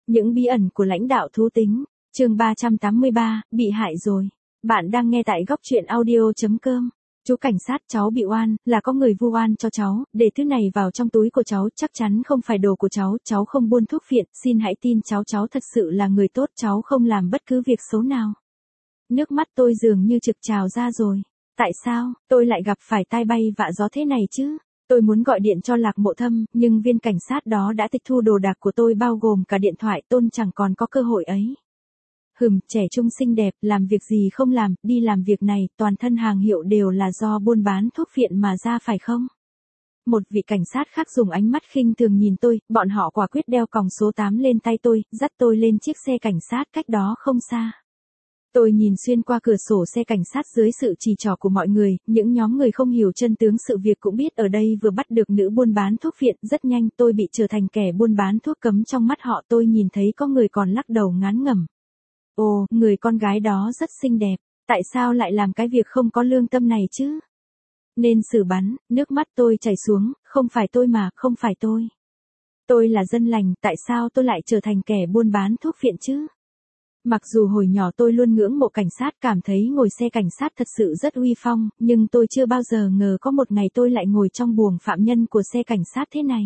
Những bí ẩn của lãnh đạo thú tính, chương 383, bị hại rồi. Bạn đang nghe tại góc truyện audio.com. Chú cảnh sát, cháu bị oan, là có người vu oan cho cháu, để thứ này vào trong túi của cháu, chắc chắn không phải đồ của cháu không buôn thuốc phiện, xin hãy tin cháu thật sự là người tốt, cháu không làm bất cứ việc xấu nào. Nước mắt tôi dường như trực trào ra rồi. Tại sao, tôi lại gặp phải tai bay vạ gió thế này chứ? Tôi muốn gọi điện cho Lạc Mộ Thâm, nhưng viên cảnh sát đó đã tịch thu đồ đạc của tôi bao gồm cả điện thoại, Tôn chẳng còn có cơ hội ấy. Trẻ trung xinh đẹp, làm việc gì không làm, đi làm việc này, toàn thân hàng hiệu đều là do buôn bán thuốc phiện mà ra phải không? Một vị cảnh sát khác dùng ánh mắt khinh thường nhìn tôi, bọn họ quả quyết đeo còng số 8 lên tay tôi, dắt tôi lên chiếc xe cảnh sát cách đó không xa. Tôi nhìn xuyên qua cửa sổ xe cảnh sát dưới sự chỉ trỏ của mọi người, những nhóm người không hiểu chân tướng sự việc cũng biết ở đây vừa bắt được nữ buôn bán thuốc phiện, rất nhanh tôi bị trở thành kẻ buôn bán thuốc cấm trong mắt họ. Tôi nhìn thấy có người còn lắc đầu ngán ngẩm. Ồ, người con gái đó rất xinh đẹp, tại sao lại làm cái việc không có lương tâm này chứ? Nên xử bắn, nước mắt tôi chảy xuống, không phải tôi mà, không phải tôi. Tôi là dân lành, tại sao tôi lại trở thành kẻ buôn bán thuốc phiện chứ? Mặc dù hồi nhỏ tôi luôn ngưỡng mộ cảnh sát, cảm thấy ngồi xe cảnh sát thật sự rất uy phong, nhưng tôi chưa bao giờ ngờ có một ngày tôi lại ngồi trong buồng phạm nhân của xe cảnh sát thế này.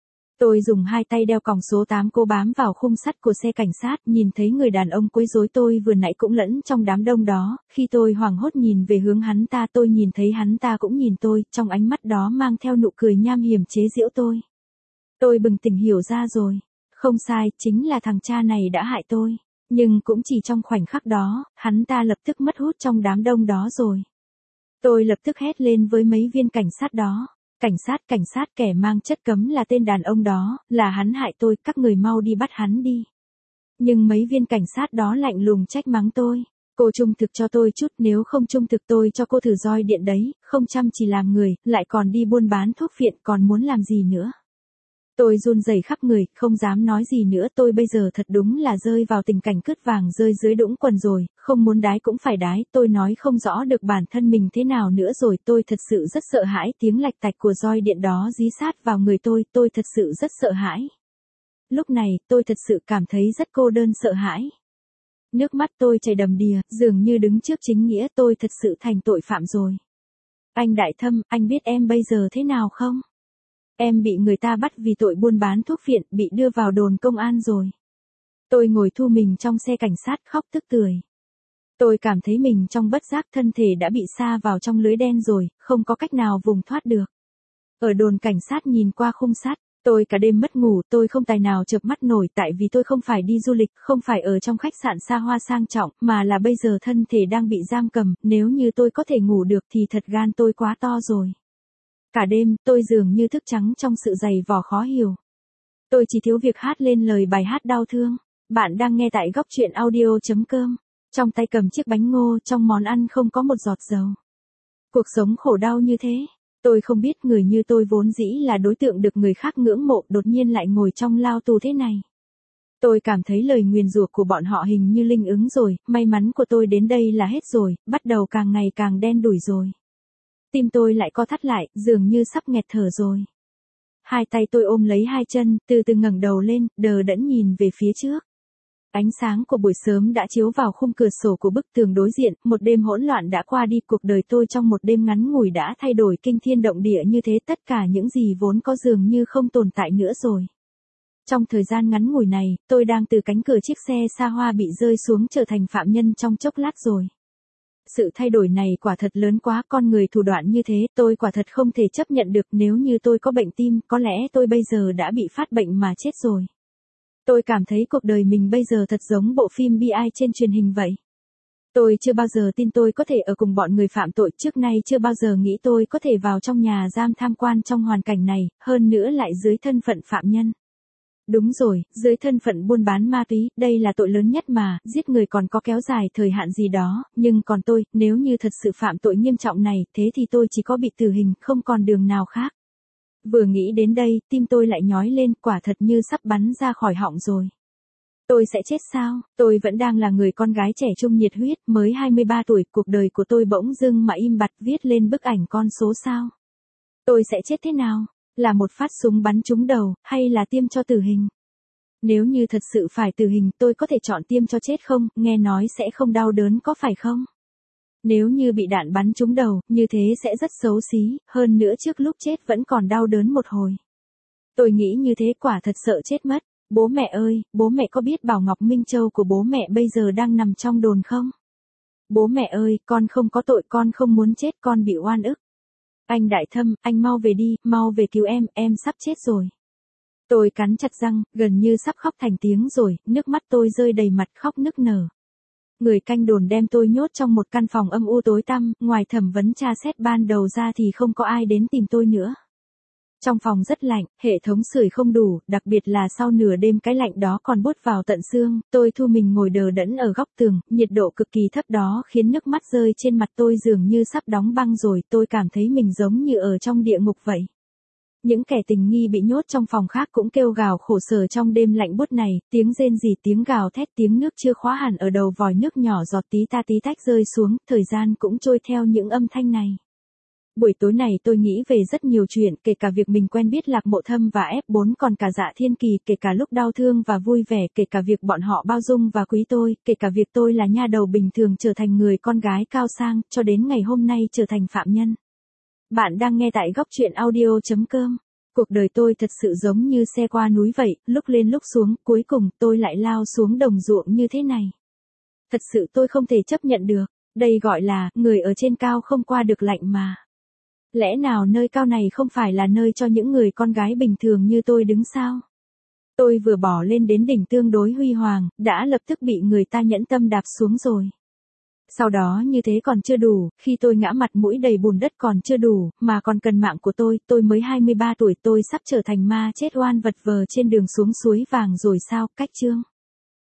Tôi dùng hai tay đeo còng số 8 cố bám vào khung sắt của xe cảnh sát, nhìn thấy người đàn ông quấy rối tôi vừa nãy cũng lẫn trong đám đông đó, khi tôi hoảng hốt nhìn về hướng hắn ta, tôi nhìn thấy hắn ta cũng nhìn tôi, trong ánh mắt đó mang theo nụ cười nham hiểm chế giễu tôi. Tôi bừng tỉnh hiểu ra rồi, không sai, chính là thằng cha này đã hại tôi. Nhưng cũng chỉ trong khoảnh khắc đó, hắn ta lập tức mất hút trong đám đông đó rồi. Tôi lập tức hét lên với mấy viên cảnh sát đó. Cảnh sát, kẻ mang chất cấm là tên đàn ông đó, là hắn hại tôi, các người mau đi bắt hắn đi. Nhưng mấy viên cảnh sát đó lạnh lùng trách mắng tôi. Cô trung thực cho tôi chút, nếu không trung thực tôi cho cô thử roi điện đấy, không chăm chỉ làm người, lại còn đi buôn bán thuốc phiện, còn muốn làm gì nữa. Tôi run rẩy khắp người, không dám nói gì nữa, tôi bây giờ thật đúng là rơi vào tình cảnh cứt vàng rơi dưới đũng quần rồi, không muốn đái cũng phải đái, tôi nói không rõ được bản thân mình thế nào nữa rồi, tôi thật sự rất sợ hãi, tiếng lạch tạch của roi điện đó dí sát vào người tôi thật sự rất sợ hãi. Lúc này, tôi thật sự cảm thấy rất cô đơn sợ hãi. Nước mắt tôi chảy đầm đìa, dường như đứng trước chính nghĩa, tôi thật sự thành tội phạm rồi. Anh Đại Thâm, anh biết em bây giờ thế nào không? Em bị người ta bắt vì tội buôn bán thuốc phiện, bị đưa vào đồn công an rồi. Tôi ngồi thu mình trong xe cảnh sát khóc tức tưởi. Tôi cảm thấy mình trong bất giác thân thể đã bị sa vào trong lưới đen rồi, không có cách nào vùng thoát được. Ở đồn cảnh sát nhìn qua khung sắt, tôi cả đêm mất ngủ, tôi không tài nào chợp mắt nổi tại vì tôi không phải đi du lịch, không phải ở trong khách sạn xa hoa sang trọng, mà là bây giờ thân thể đang bị giam cầm, nếu như tôi có thể ngủ được thì thật gan tôi quá to rồi. Cả đêm, tôi dường như thức trắng trong sự dày vò khó hiểu. Tôi chỉ thiếu việc hát lên lời bài hát đau thương. Bạn đang nghe tại góc truyện audio.com. Trong tay cầm chiếc bánh ngô, trong món ăn không có một giọt dầu. Cuộc sống khổ đau như thế. Tôi không biết người như tôi vốn dĩ là đối tượng được người khác ngưỡng mộ, đột nhiên lại ngồi trong lao tù thế này. Tôi cảm thấy lời nguyền rủa của bọn họ hình như linh ứng rồi, may mắn của tôi đến đây là hết rồi, bắt đầu càng ngày càng đen đủi rồi. Tim tôi lại co thắt lại, dường như sắp nghẹt thở rồi. Hai tay tôi ôm lấy hai chân, từ từ ngẩng đầu lên, đờ đẫn nhìn về phía trước. Ánh sáng của buổi sớm đã chiếu vào khung cửa sổ của bức tường đối diện, một đêm hỗn loạn đã qua đi, cuộc đời tôi trong một đêm ngắn ngủi đã thay đổi kinh thiên động địa như thế, tất cả những gì vốn có dường như không tồn tại nữa rồi. Trong thời gian ngắn ngủi này, tôi đang từ cánh cửa chiếc xe xa hoa bị rơi xuống trở thành phạm nhân trong chốc lát rồi. Sự thay đổi này quả thật lớn quá, con người thủ đoạn như thế, tôi quả thật không thể chấp nhận được, nếu như tôi có bệnh tim, có lẽ tôi bây giờ đã bị phát bệnh mà chết rồi. Tôi cảm thấy cuộc đời mình bây giờ thật giống bộ phim bi ai trên truyền hình vậy. Tôi chưa bao giờ tin tôi có thể ở cùng bọn người phạm tội, trước nay chưa bao giờ nghĩ tôi có thể vào trong nhà giam tham quan trong hoàn cảnh này, hơn nữa lại dưới thân phận phạm nhân. Đúng rồi, dưới thân phận buôn bán ma túy, đây là tội lớn nhất mà, giết người còn có kéo dài thời hạn gì đó, nhưng còn tôi, nếu như thật sự phạm tội nghiêm trọng này, thế thì tôi chỉ có bị tử hình, không còn đường nào khác. Vừa nghĩ đến đây, tim tôi lại nhói lên, quả thật như sắp bắn ra khỏi họng rồi. Tôi sẽ chết sao? Tôi vẫn đang là người con gái trẻ trung nhiệt huyết, mới 23 tuổi, cuộc đời của tôi bỗng dưng mà im bặt viết lên bức ảnh con số sao? Tôi sẽ chết thế nào? Là một phát súng bắn trúng đầu, hay là tiêm cho tử hình? Nếu như thật sự phải tử hình tôi có thể chọn tiêm cho chết không, nghe nói sẽ không đau đớn có phải không? Nếu như bị đạn bắn trúng đầu, như thế sẽ rất xấu xí, hơn nữa trước lúc chết vẫn còn đau đớn một hồi. Tôi nghĩ như thế quả thật sợ chết mất. Bố mẹ ơi, bố mẹ có biết Bảo Ngọc Minh Châu của bố mẹ bây giờ đang nằm trong đồn không? Bố mẹ ơi, con không có tội, con không muốn chết, con bị oan ức. Anh Đại Thâm, anh mau về đi, mau về cứu em sắp chết rồi. Tôi cắn chặt răng, gần như sắp khóc thành tiếng rồi, nước mắt tôi rơi đầy mặt khóc nức nở. Người canh đồn đem tôi nhốt trong một căn phòng âm u tối tăm, ngoài thẩm vấn tra xét ban đầu ra thì không có ai đến tìm tôi nữa. Trong phòng rất lạnh, hệ thống sưởi không đủ, đặc biệt là sau nửa đêm cái lạnh đó còn buốt vào tận xương, tôi thu mình ngồi đờ đẫn ở góc tường, nhiệt độ cực kỳ thấp đó khiến nước mắt rơi trên mặt tôi dường như sắp đóng băng rồi, tôi cảm thấy mình giống như ở trong địa ngục vậy. Những kẻ tình nghi bị nhốt trong phòng khác cũng kêu gào khổ sở trong đêm lạnh buốt này, tiếng rên rỉ, tiếng gào thét, tiếng nước chưa khóa hẳn ở đầu vòi nước nhỏ giọt tí ta tí tách rơi xuống, thời gian cũng trôi theo những âm thanh này. Buổi tối này tôi nghĩ về rất nhiều chuyện, kể cả việc mình quen biết Lạc Mộ Thâm và F4, còn cả Dạ Thiên Kỳ, kể cả lúc đau thương và vui vẻ, kể cả việc bọn họ bao dung và quý tôi, kể cả việc tôi là nha đầu bình thường trở thành người con gái cao sang, cho đến ngày hôm nay trở thành phạm nhân. Bạn đang nghe tại góc truyện audio.com. Cuộc đời tôi thật sự giống như xe qua núi vậy, lúc lên lúc xuống, cuối cùng tôi lại lao xuống đồng ruộng như thế này. Thật sự tôi không thể chấp nhận được, đây gọi là, người ở trên cao không qua được lạnh mà. Lẽ nào nơi cao này không phải là nơi cho những người con gái bình thường như tôi đứng sao? Tôi vừa bỏ lên đến đỉnh tương đối huy hoàng, đã lập tức bị người ta nhẫn tâm đạp xuống rồi. Sau đó như thế còn chưa đủ, khi tôi ngã mặt mũi đầy bùn đất còn chưa đủ, mà còn cần mạng của tôi mới 23 tuổi, tôi sắp trở thành ma chết oan vật vờ trên đường xuống suối vàng rồi sao, cách chương.